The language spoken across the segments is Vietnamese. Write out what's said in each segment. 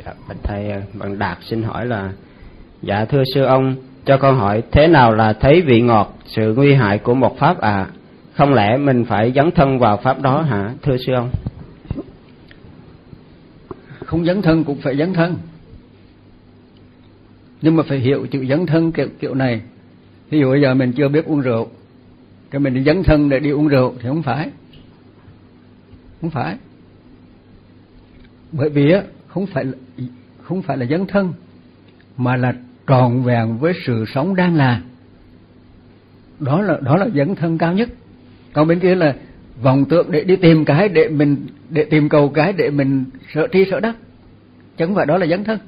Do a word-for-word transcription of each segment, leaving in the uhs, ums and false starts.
Bạch thầy, bạn Đạt xin hỏi là: dạ thưa sư ông, cho con hỏi thế nào là thấy vị ngọt, sự nguy hại của một pháp ạ? À? Không lẽ mình phải dấn thân vào pháp đó hả thưa sư ông? Không dấn thân cũng phải dấn thân, nhưng mà phải hiểu chữ dấn thân kiểu kiểu này. Ví dụ bây giờ mình chưa biết uống rượu, cái mình đi dấn thân để đi uống rượu thì không phải, không phải. Bởi vì á không phải là, không phải là dấn thân, mà là trọn vẹn với sự sống đang là. Đó là đó là dấn thân cao nhất. Còn bên kia là vọng tưởng để đi tìm cái để mình để tìm cầu cái để mình sợ tri sợ đắc, chứ không phải đó là dấn thân.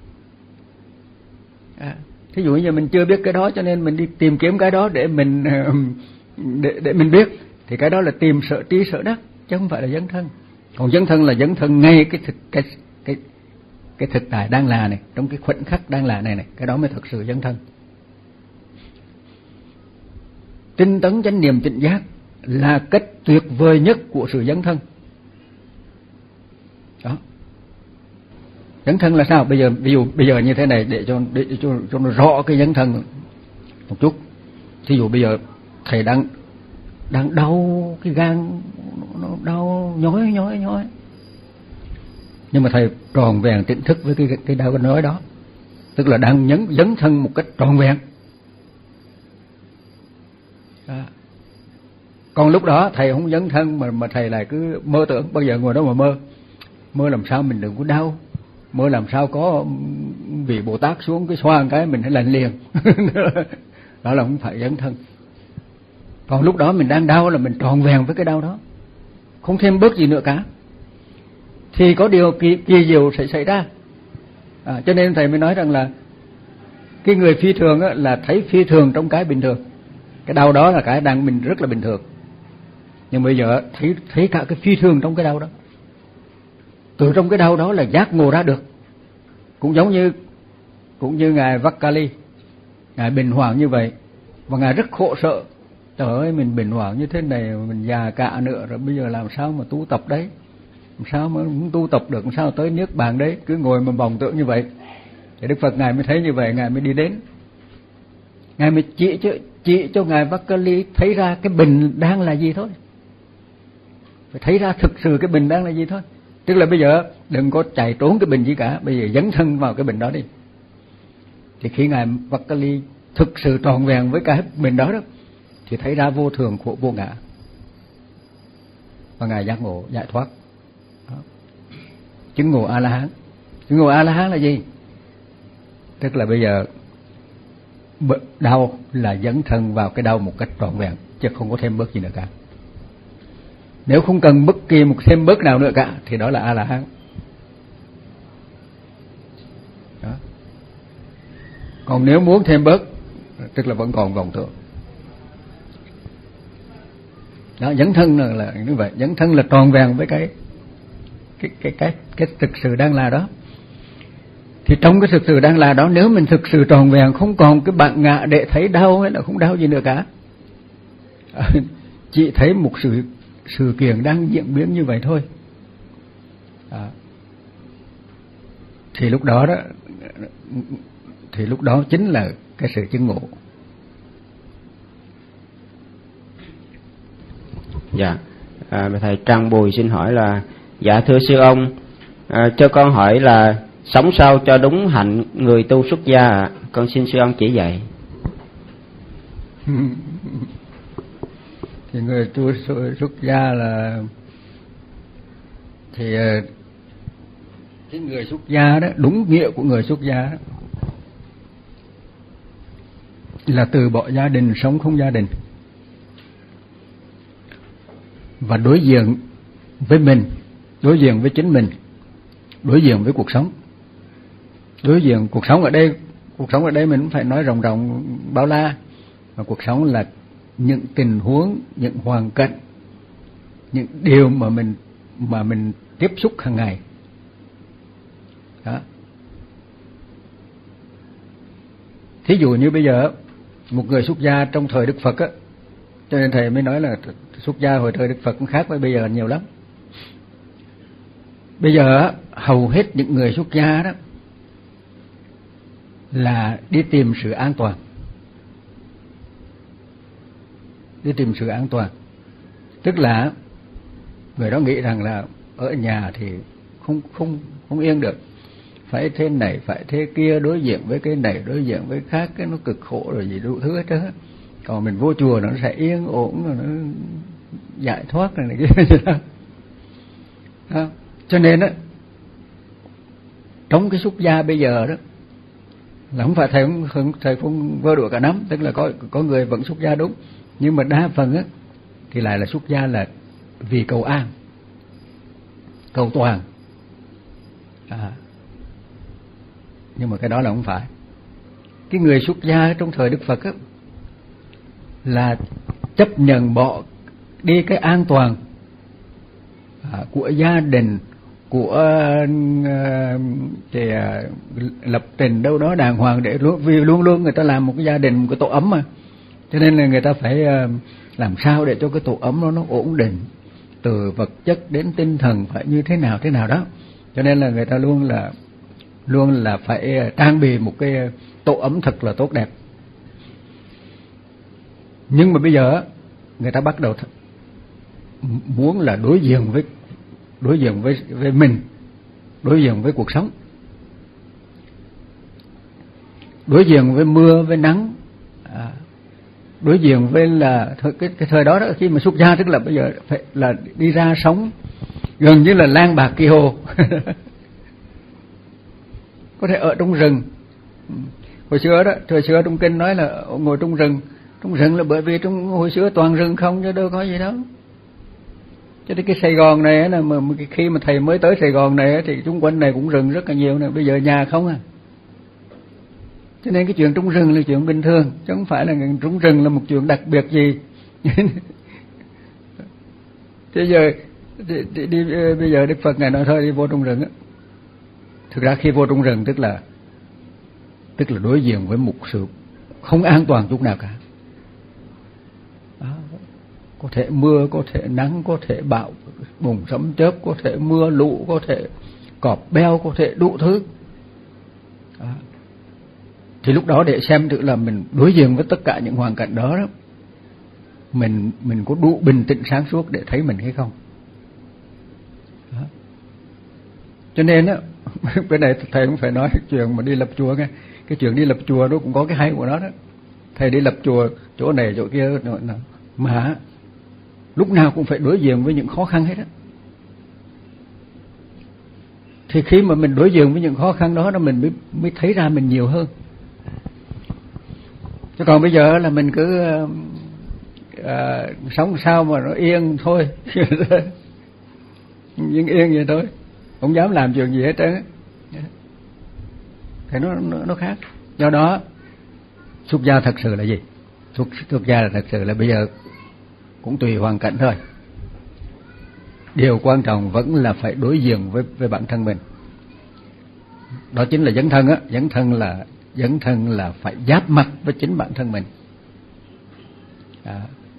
À, thí dụ như mình chưa biết cái đó cho nên mình đi tìm kiếm cái đó để mình để để mình biết, thì cái đó là tìm sợ tri sợ đắc, chứ không phải là dấn thân. Còn dấn thân là dấn thân ngay cái thực cái cái cái thực tại đang là này, trong cái khoảnh khắc đang là này này, cái đó mới thực sự dấn thân. Tinh tấn chánh niệm tỉnh giác là cách tuyệt vời nhất của sự dấn thân. Đó. Dấn thân là sao? Bây giờ ví dụ bây giờ như thế này để cho để cho cho nó rõ cái dấn thân một chút. Thí dụ bây giờ thầy đang đang đau cái gan, nó đau nhói nhói nhói, nhưng mà thầy tròn vẹn tỉnh thức với cái cái đau nhói đó, tức là đang nhấn dấn thân một cách tròn vẹn. À. Còn lúc đó thầy không dấn thân mà mà thầy lại cứ mơ tưởng, bao giờ ngồi đó mà mơ mơ làm sao mình đừng có đau, mơ làm sao có vị Bồ Tát xuống cái xoa một cái mình hãy lành liền. Đó là không phải dấn thân. Còn lúc đó mình đang đau là mình tròn vẹn với cái đau đó, không thêm bớt gì nữa cả, thì có điều kỳ, kỳ diệu sẽ xảy ra. À, cho nên thầy mới nói rằng là cái người phi thường á, là thấy phi thường trong cái bình thường. Cái đau đó là cái đang mình rất là bình thường, nhưng bây giờ thấy thấy cả cái phi thường trong cái đau đó. Từ trong cái đau đó là giác ngộ ra được. Cũng giống như cũng như ngài Vakali, ngài bình hoàng như vậy, và ngài rất khổ sợ. Trời ơi, mình bình hoàng như thế này, mình già cả nữa rồi, bây giờ làm sao mà tu tập đấy, làm sao mà không tu tập được, làm sao tới niết bàn đấy, cứ ngồi mà vọng tưởng như vậy. Thì Đức Phật ngài mới thấy như vậy, ngài mới đi đến, ngài mới chỉ cho chỉ cho ngài Vakali thấy ra cái bình đang là gì thôi, phải thấy ra thực sự cái bình đang là gì thôi. Tức là bây giờ đừng có chạy trốn cái bình gì cả, bây giờ dấn thân vào cái bình đó đi. Thì khi ngài Vakali thực sự tròn vẹn với cái bình đó đó, thì thấy ra vô thường khổ vô ngã, và ngài giác ngộ giải thoát. Đó. Chứng ngộ A La Hán. Chứng ngộ A La Hán là gì? Tức là bây giờ đau là dấn thân vào cái đau một cách trọn vẹn, chứ không có thêm bớt gì nữa cả. Nếu không cần bất kỳ một thêm bớt nào nữa cả thì đó là A La Hán. Đó. Còn nếu muốn thêm bớt, tức là vẫn còn vọng tưởng. Đó, dấn thân là, là như vậy, dấn thân là tròn vẹn với cái cái cái cái cái thực sự đang là đó. Thì trong cái thực sự đang là đó, nếu mình thực sự tròn vẹn, không còn cái bản ngã để thấy đau hay là không đau gì nữa cả, à, chỉ thấy một sự sự kiện đang diễn biến như vậy thôi, à, thì lúc đó đó thì lúc đó chính là cái sự chứng ngộ. Dạ, à, thầy Trang Bùi xin hỏi là: dạ thưa sư ông, à, cho con hỏi là sống sao cho đúng hạnh người tu xuất gia ạ? Con xin sư ông chỉ dạy. Thì người tu xuất gia là thì cái người xuất gia đó, đúng nghĩa của người xuất gia đó, là từ bỏ gia đình, sống không gia đình, và đối diện với mình, đối diện với chính mình, đối diện với cuộc sống. Đối diện cuộc sống ở đây, cuộc sống ở đây mình cũng phải nói rộng rộng bao la, mà cuộc sống là những tình huống, những hoàn cảnh, những điều mà mình mà mình tiếp xúc hàng ngày. Đó. Thí dụ như bây giờ một người xuất gia trong thời Đức Phật á, cho nên thầy mới nói là xuất gia hồi thời Đức Phật cũng khác với bây giờ nhiều lắm. bây giờ hầu hết những người xuất gia đó là đi tìm sự an toàn, đi tìm sự an toàn, tức là người đó nghĩ rằng là ở nhà thì không không không yên được, phải thế này phải thế kia, đối diện với cái này đối diện với khác, cái nó cực khổ rồi gì đủ thứ hết trơn. Còn mình vô chùa nó sẽ yên ổn, rồi nó giải thoát này, này kia đó. Đó. Cho nên đó, trong cái xuất gia bây giờ đó là không phải thầy không thầy không vơ đũa cả nắm, tức là có có người vẫn xuất gia đúng, nhưng mà đa phần á thì lại là xuất gia là vì cầu an, cầu toàn. À. Nhưng mà cái đó là không phải. Cái người xuất gia trong thời Đức Phật á là chấp nhận bỏ đi cái an toàn à, của gia đình, của uh, thì, uh, lập trình đâu đó đàng hoàng, để vì luôn luôn người ta làm một cái gia đình, một cái tổ ấm mà, cho nên là người ta phải uh, làm sao để cho cái tổ ấm nó nó ổn định, từ vật chất đến tinh thần phải như thế nào thế nào đó. Cho nên là người ta luôn là luôn là phải trang bị một cái tổ ấm thật là tốt đẹp. Nhưng mà bây giờ người ta bắt đầu th- muốn là đối diện với đối diện với với mình, đối diện với cuộc sống, đối diện với mưa với nắng, à, đối diện với là thời, cái, cái thời đó, đó khi mà xuất gia tức là bây giờ phải là đi ra sống gần như là lang bạc kỳ hồ. Có thể ở trong rừng. Hồi xưa đó, thời xưa trong kinh nói là ngồi trong rừng. Trong rừng là bởi vì trong hồi xưa toàn rừng không, chứ đâu có gì đâu. Cho nên cái Sài Gòn này là mà khi mà thầy mới tới Sài Gòn này thì xung quanh này cũng rừng rất là nhiều này, bây giờ nhà không à. Cho nên cái chuyện trong rừng là chuyện bình thường, chứ không phải là trong rừng là một chuyện đặc biệt gì. Thế giờ đi, đi, đi, bây giờ Đức Phật ngài nói thôi đi vô trong rừng á. Thực ra khi vô trong rừng tức là tức là đối diện với một sự không an toàn chút nào cả. Đó. Có thể mưa, có thể nắng, có thể bão bùng sấm chớp, có thể mưa lũ, có thể cọp beo, có thể đủ thứ. Đó. Thì lúc đó để xem thử là mình đối diện với tất cả những hoàn cảnh đó, đó mình mình có đủ bình tĩnh sáng suốt để thấy mình hay không. Đó. Cho nên á, cái này thầy cũng phải nói cái chuyện mà đi lập chùa nghe. Cái chuyện đi lập chùa đó cũng có cái hay của nó đó. Thầy đi lập chùa chỗ này chỗ kia mà lúc nào cũng phải đối diện với những khó khăn hết á. Thì khi mà mình đối diện với những khó khăn đó, đó mình mới, mới thấy ra mình nhiều hơn. Chứ còn bây giờ là mình cứ à, sống sao mà nó yên thôi. Nhưng yên vậy thôi, không dám làm chuyện gì hết trơn. Thì nó, nó nó khác. Do đó xuất gia thật sự là gì? Xuất, xuất gia là thật sự là bây giờ cũng tùy hoàn cảnh thôi. Điều quan trọng vẫn là phải đối diện với với bản thân mình. Đó chính là dấn thân á, dấn thân là dấn thân là phải giáp mặt với chính bản thân mình. À.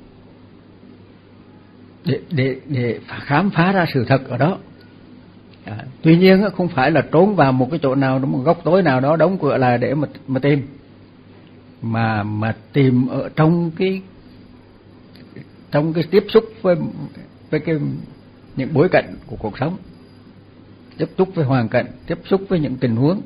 Để để để khám phá ra sự thật ở đó. À, tuy nhiên không phải là trốn vào một cái chỗ nào, một góc tối nào đó đóng cửa lại để mà mà tìm, mà mà tìm ở trong cái trong cái tiếp xúc với với cái những bối cảnh của cuộc sống, tiếp xúc với hoàn cảnh, tiếp xúc với những tình huống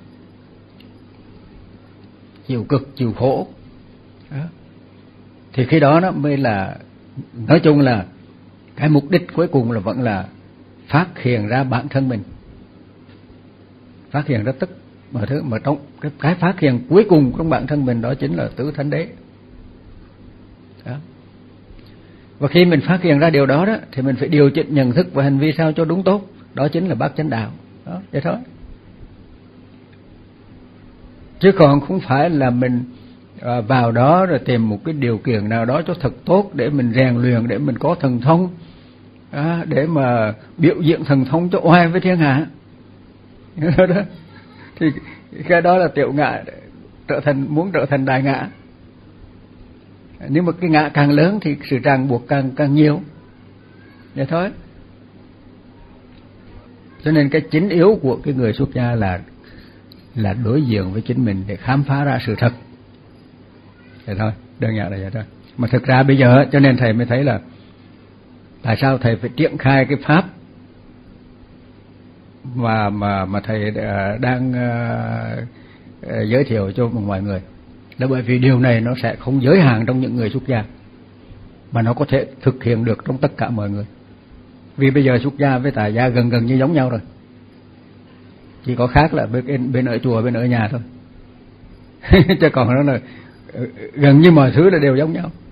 chịu cực chịu khổ đó. Thì khi đó nó mới là, nói chung là cái mục đích cuối cùng là vẫn là phát hiện ra bản thân mình, phát hiện ra tất mọi thứ, mà trong cái, cái phát hiện cuối cùng trong bản thân mình đó chính là tứ thánh đế đó. Và khi mình phát hiện ra điều đó đó thì mình phải điều chỉnh nhận thức và hành vi sao cho đúng tốt, đó chính là bát chánh đạo đó, vậy thôi. Chứ còn không phải là mình à, vào đó rồi tìm một cái điều kiện nào đó cho thật tốt để mình rèn luyện, để mình có thần thông à, để mà biểu diễn thần thông cho oai với thiên hạ đó. Thì cái đó là tiểu ngã, trở thành muốn trở thành đại ngã. Nhưng mà cái ngã càng lớn thì sự ràng buộc càng càng nhiều, vậy thôi. Cho nên cái chính yếu của cái người xuất gia là là đối diện với chính mình để khám phá ra sự thật. Vậy thôi, đơn giản là vậy thôi. Mà thực ra bây giờ cho nên thầy mới thấy là tại sao thầy phải triển khai cái pháp mà mà mà thầy đang uh, giới thiệu cho mọi người, là bởi vì điều này nó sẽ không giới hạn trong những người xuất gia, mà nó có thể thực hiện được trong tất cả mọi người. Vì bây giờ xuất gia với tại gia gần gần như giống nhau rồi, chỉ có khác là bên bên ở chùa bên ở nhà thôi. Chứ còn nó là gần như mọi thứ là đều giống nhau.